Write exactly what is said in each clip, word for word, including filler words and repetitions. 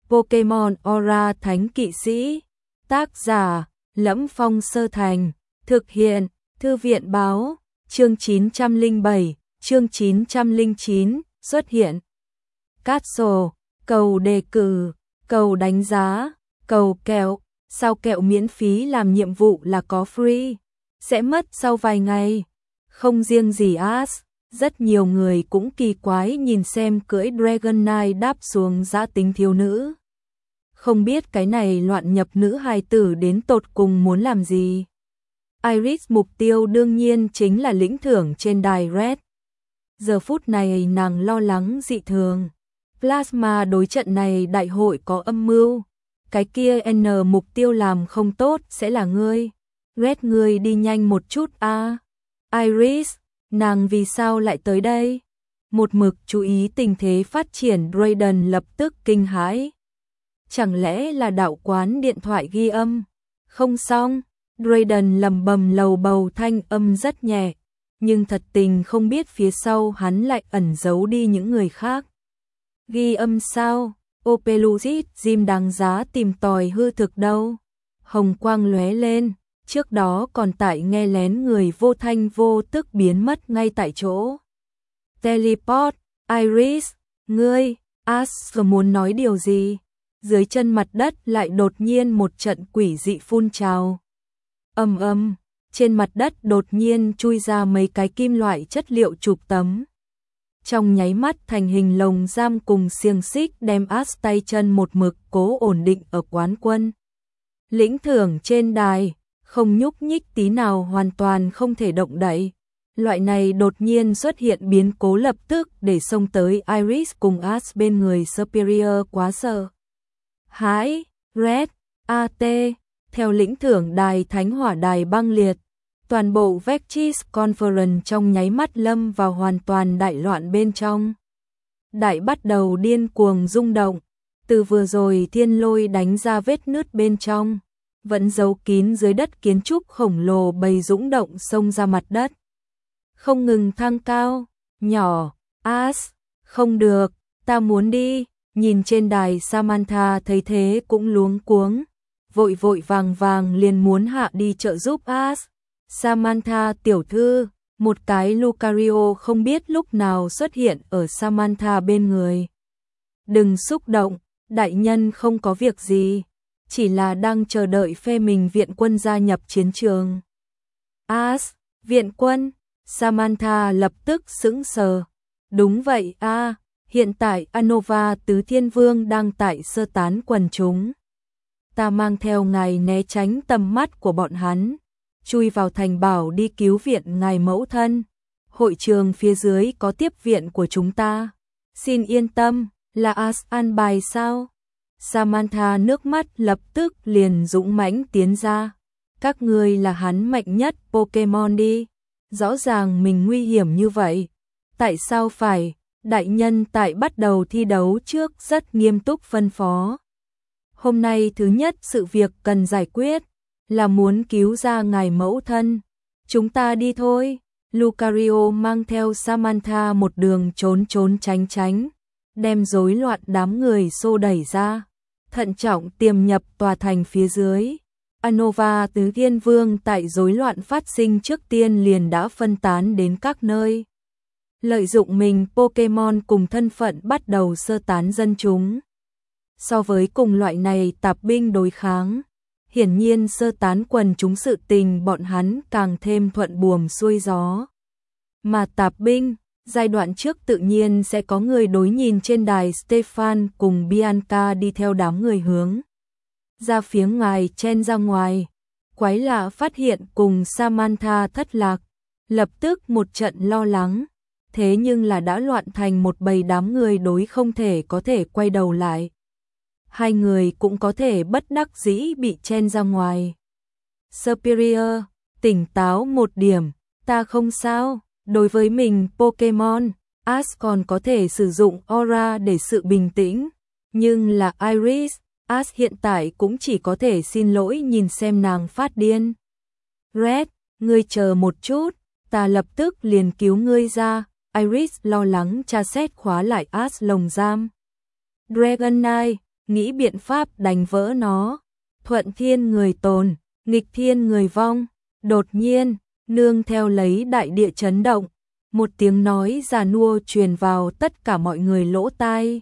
Pokemon Aura Thánh Kỵ Sĩ. Tác giả: Lẫm Phong Sơ Thành. Thực hiện: Thư viện báo. Chương chín trăm lẻ bảy, chương chín trăm lẻ chín, xuất hiện. Castle, cầu đề cử, cầu đánh giá, cầu kẹo. Sao kẹo miễn phí làm nhiệm vụ là có free, sẽ mất sau vài ngày. Không riêng gì Ash, rất nhiều người cũng kỳ quái nhìn xem cưỡi Dragonite đáp xuống dã tính thiếu nữ. Không biết cái này loạn nhập nữ hài tử đến tột cùng muốn làm gì. Iris mục tiêu đương nhiên chính là lĩnh thưởng trên đài Red. Giờ phút này nàng lo lắng dị thường. Plasma đối trận này đại hội có âm mưu. Cái kia N mục tiêu làm không tốt sẽ là ngươi. Red, ngươi đi nhanh một chút a. À. Iris, nàng vì sao lại tới đây? Một mực chú ý tình thế phát triển Drayden lập tức kinh hãi. Chẳng lẽ là đạo quán điện thoại ghi âm? Không xong, Drayden lầm bầm lầu bầu thanh âm rất nhẹ, nhưng thật tình không biết phía sau hắn lại ẩn giấu đi những người khác. Ghi âm sao? Opelucid Gym đáng giá tìm tòi hư thực đâu. Hồng quang lóe lên, trước đó còn tại nghe lén người vô thanh vô tức biến mất ngay tại chỗ. Teleport, Iris, ngươi, Ash muốn nói điều gì? Dưới chân mặt đất lại đột nhiên một trận quỷ dị phun trào. Ầm ầm, trên mặt đất đột nhiên chui ra mấy cái kim loại chất liệu chụp tấm. Trong nháy mắt thành hình lồng giam cùng xiềng xích đem Ash tay chân một mực cố ổn định ở quán quân. Lĩnh thưởng trên đài, không nhúc nhích tí nào, hoàn toàn không thể động đậy. Loại này đột nhiên xuất hiện biến cố lập tức để xông tới Iris cùng Ash bên người Superior quá sợ hãi. Red, a tê, theo lĩnh thưởng đài thánh hỏa đài băng liệt. Toàn bộ Vectis Conference trong nháy mắt lâm vào hoàn toàn đại loạn bên trong. Đại bắt đầu điên cuồng rung động, từ vừa rồi thiên lôi đánh ra vết nứt bên trong, vẫn giấu kín dưới đất kiến trúc khổng lồ bầy dũng động xông ra mặt đất. Không ngừng thăng cao, nhỏ, Ash, không được, ta muốn đi, nhìn trên đài Samantha thấy thế cũng luống cuống, vội vội vàng vàng liền muốn hạ đi trợ giúp Ash. Samantha tiểu thư, một cái Lucario không biết lúc nào xuất hiện ở Samantha bên người. Đừng xúc động, đại nhân không có việc gì, chỉ là đang chờ đợi phe mình viện quân gia nhập chiến trường. Ash, viện quân? Samantha lập tức sững sờ. Đúng vậy a, à, hiện tại Anova Tứ Thiên Vương đang tại sơ tán quần chúng. Ta mang theo ngài né tránh tầm mắt của bọn hắn, chui vào thành bảo đi cứu viện ngài mẫu thân. Hội trường phía dưới có tiếp viện của chúng ta. Xin yên tâm, là Ash an bài sao? Samantha nước mắt lập tức liền dũng mãnh tiến ra. Các ngươi là hắn mạnh nhất Pokemon đi. Rõ ràng mình nguy hiểm như vậy. Tại sao phải? Đại nhân tại bắt đầu thi đấu trước rất nghiêm túc phân phó. Hôm nay thứ nhất sự việc cần giải quyết là muốn cứu ra ngài mẫu thân. Chúng ta đi thôi. Lucario mang theo Samantha một đường trốn trốn tránh tránh, đem rối loạn đám người xô đẩy ra, thận trọng tiềm nhập tòa thành phía dưới. Anova Tứ Thiên Vương tại rối loạn phát sinh trước tiên liền đã phân tán đến các nơi. Lợi dụng mình Pokemon cùng thân phận bắt đầu sơ tán dân chúng. So với cùng loại này tạp binh đối kháng, hiển nhiên sơ tán quần chúng sự tình bọn hắn càng thêm thuận buồm xuôi gió. Mà tạp binh, giai đoạn trước tự nhiên sẽ có người đối nhìn trên đài. Stefan cùng Bianca đi theo đám người hướng ra phía ngoài chen ra ngoài. Quái lạ phát hiện cùng Samantha thất lạc, lập tức một trận lo lắng. Thế nhưng là đã loạn thành một bầy đám người đối không thể có thể quay đầu lại. Hai người cũng có thể bất đắc dĩ bị chen ra ngoài. Superior, tỉnh táo một điểm, ta không sao. Đối với mình Pokemon, Ash còn có thể sử dụng Aura để sự bình tĩnh. Nhưng là Iris, Ash hiện tại cũng chỉ có thể xin lỗi nhìn xem nàng phát điên. Red, ngươi chờ một chút, ta lập tức liền cứu ngươi ra. Iris lo lắng tra xét khóa lại Ash lồng giam. Dragonite, nghĩ biện pháp đánh vỡ nó. Thuận thiên người tồn, nghịch thiên người vong. Đột nhiên, nương theo lấy đại địa chấn động, một tiếng nói già nua truyền vào tất cả mọi người lỗ tai.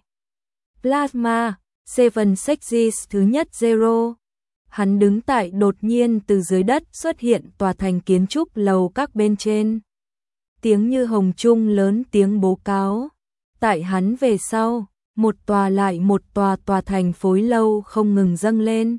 Plasma, Seven Sexes thứ nhất Zero. Hắn đứng tại đột nhiên từ dưới đất xuất hiện tòa thành kiến trúc lầu các bên trên. Tiếng như hồng trung lớn tiếng bố cáo. Tại hắn về sau, một tòa lại một tòa tòa thành phối lâu không ngừng dâng lên.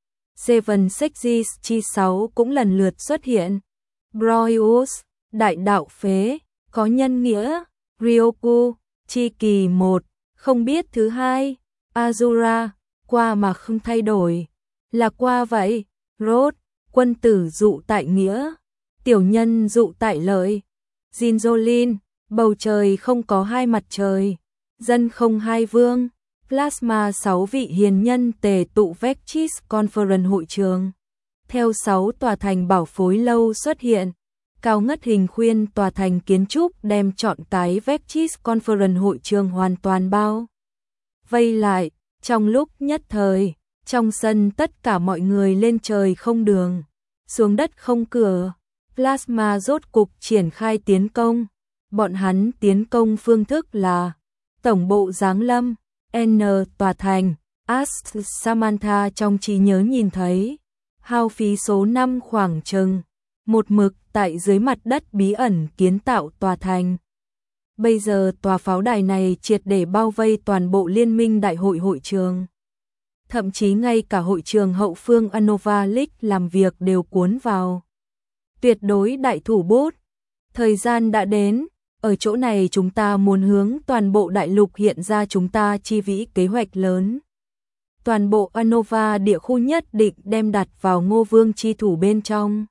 Seven Sexes chi sáu cũng lần lượt xuất hiện. Broyus, đại đạo phế, có nhân nghĩa. Ryoku, chi kỳ một, không biết thứ hai. Azura, qua mà không thay đổi. Là qua vậy. Rốt, quân tử dụ tại nghĩa. Tiểu nhân dụ tại lợi. Jinjolin, bầu trời không có hai mặt trời. Dân không hai vương. Plasma sáu vị hiền nhân tề tụ Vecchis Conference hội trường. Theo sáu tòa thành bảo phối lâu xuất hiện. Cao ngất hình khuyên tòa thành kiến trúc đem trọn cái Vecchis Conference hội trường hoàn toàn bao vây lại. Trong lúc nhất thời, trong sân tất cả mọi người lên trời không đường, xuống đất không cửa. Plasma rốt cục triển khai tiến công. Bọn hắn tiến công phương thức là tổng bộ giáng lâm, N tòa thành, Ast Samantha trong trí nhớ nhìn thấy, hao phí số năm khoảng chừng, một mực tại dưới mặt đất bí ẩn kiến tạo tòa thành. Bây giờ tòa pháo đài này triệt để bao vây toàn bộ liên minh đại hội hội trường. Thậm chí ngay cả hội trường hậu phương Anova League làm việc đều cuốn vào. Tuyệt đối đại thủ bút. Thời gian đã đến, ở chỗ này chúng ta muốn hướng toàn bộ đại lục hiện ra chúng ta chi vĩ kế hoạch lớn. Toàn bộ Anova địa khu nhất định đem đặt vào Ngô Vương chi thủ bên trong.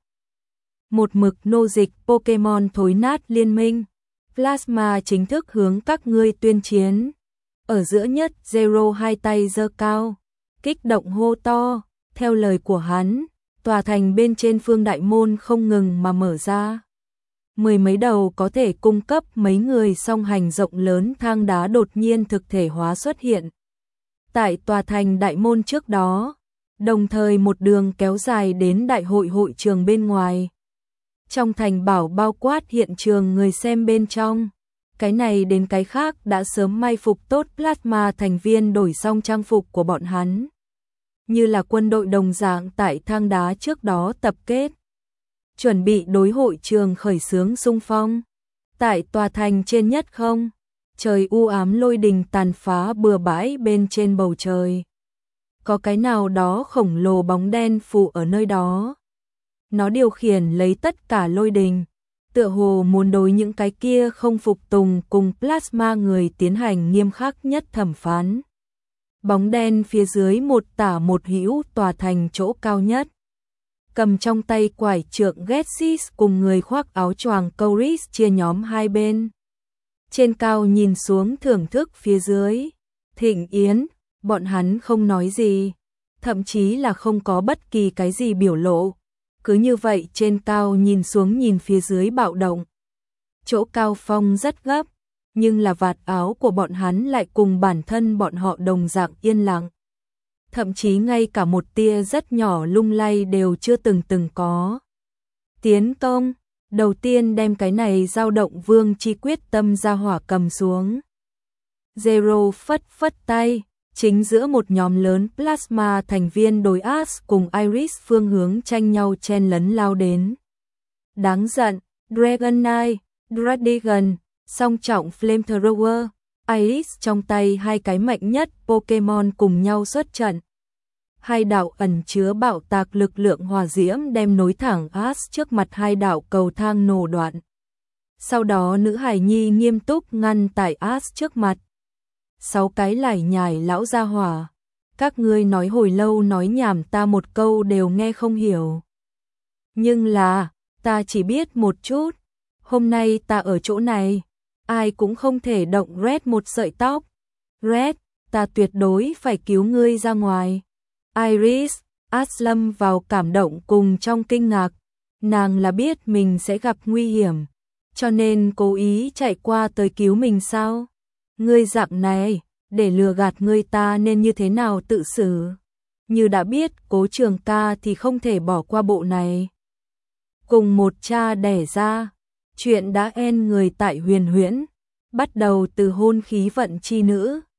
Một mực nô dịch Pokemon thối nát liên minh. Plasma chính thức hướng các ngươi tuyên chiến. Ở giữa nhất Zero hai tay giơ cao, kích động hô to. Theo lời của hắn, tòa thành bên trên phương đại môn không ngừng mà mở ra. Mười mấy đầu có thể cung cấp mấy người song hành rộng lớn thang đá đột nhiên thực thể hóa xuất hiện. Tại tòa thành đại môn trước đó, đồng thời một đường kéo dài đến đại hội hội trường bên ngoài. Trong thành bảo bao quát hiện trường người xem bên trong. Cái này đến cái khác đã sớm may phục tốt Plasma thành viên đổi xong trang phục của bọn hắn. Như là quân đội đồng dạng tại thang đá trước đó tập kết. Chuẩn bị đối hội trường khởi xướng xung phong. Tại tòa thành trên nhất không, trời u ám lôi đình tàn phá bừa bãi bên trên bầu trời. Có cái nào đó khổng lồ bóng đen phủ ở nơi đó. Nó điều khiển lấy tất cả lôi đình, tựa hồ muốn đối những cái kia không phục tùng cùng Plasma người tiến hành nghiêm khắc nhất thẩm phán. Bóng đen phía dưới một tả một hữu tòa thành chỗ cao nhất. Cầm trong tay quải trượng Getsis cùng người khoác áo choàng Couris chia nhóm hai bên. Trên cao nhìn xuống thưởng thức phía dưới. Thịnh yến, bọn hắn không nói gì, thậm chí là không có bất kỳ cái gì biểu lộ. Cứ như vậy trên cao nhìn xuống nhìn phía dưới bạo động. Chỗ cao phong rất gấp, nhưng là vạt áo của bọn hắn lại cùng bản thân bọn họ đồng dạng yên lặng. Thậm chí ngay cả một tia rất nhỏ lung lay đều chưa từng từng có. Tiến công, đầu tiên đem cái này dao động vương chi quyết tâm ra hỏa cầm xuống. Zero phất phất tay, chính giữa một nhóm lớn Plasma thành viên đối As cùng Iris phương hướng tranh nhau chen lấn lao đến. Đáng giận, Dragonite, Dragon, song trọng Flamethrower, Iris trong tay hai cái mạnh nhất Pokemon cùng nhau xuất trận. Hai đạo ẩn chứa bạo tạc lực lượng hỏa diễm đem nối thẳng As trước mặt hai đạo cầu thang nổ đoạn. Sau đó nữ hài nhi nghiêm túc ngăn tại As trước mặt. Sáu cái lải nhải lão gia hỏa. Các ngươi nói hồi lâu nói nhảm ta một câu đều nghe không hiểu. Nhưng là, ta chỉ biết một chút. Hôm nay ta ở chỗ này, ai cũng không thể động Red một sợi tóc. Red, ta tuyệt đối phải cứu ngươi ra ngoài. Iris, Aslam vào cảm động cùng trong kinh ngạc. Nàng là biết mình sẽ gặp nguy hiểm, cho nên cố ý chạy qua tới cứu mình sao? Ngươi dạng này, để lừa gạt ngươi ta nên như thế nào tự xử. Như đã biết Cố Trường Ca thì không thể bỏ qua bộ này. Cùng một cha đẻ ra, chuyện đã en người tại Huyền Huyễn, bắt đầu từ hôn khí vận chi nữ,